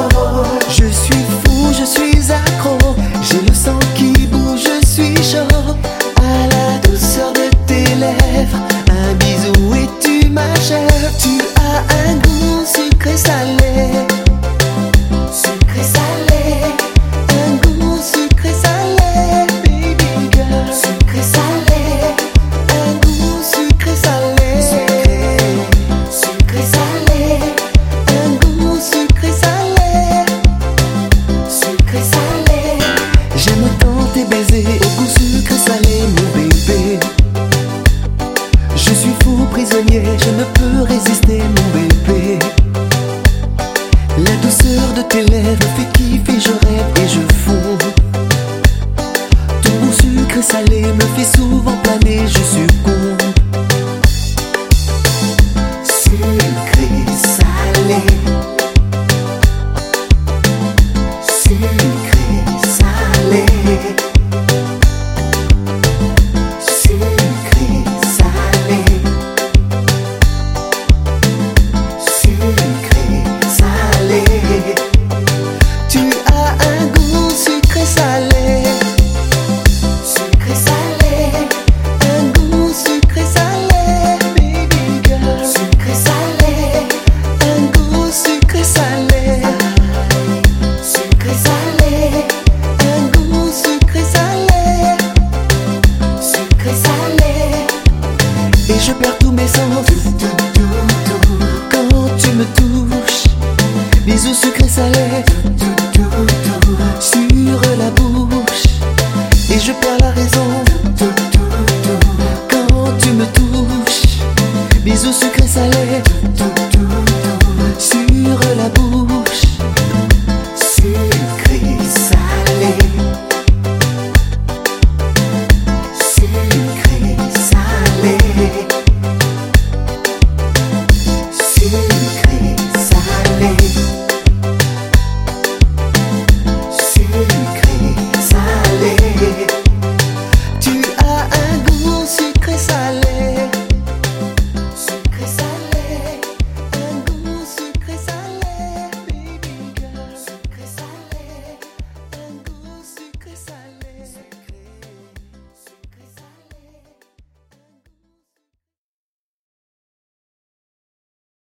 Je suis fou, je suis accro, j'ai le sang qui bouge, je suis chaud. À la douceur de tes lèvres, un bisou et tu m'achèves. Tu as un goût sucré salé, sucré salé, un goût sucré salé, baby girl. Sucré salé, un goût sucré salé, sucré salé, un goût sucré salé, sucré salé. J'aime tant tes baisers au goût sucré salé, mon bébé. Je suis fou prisonnier, je ne peux résister, mon bébé. La douceur de tes lèvres me fait kiffer, je rêve et je fonds. Ton goût sucré salé me fait souvent planer, je succombe. Sucré salé, sucré salé, sucré salé, sucré salé. Tu as un goût sucré salé, sucré salé, un goût sucré salé, baby girl. Sucré salé, un goût sucré salé, sucré salé, un goût sucré salé, sucré salé. Et je perds tous mes sens quand tu me touches. Bisous sucré salé sur la bouche. Et je perds la raison quand tu me touches. Bisous sucré salé sur la bouche. Sucré salé, sucré salé, sucré salé.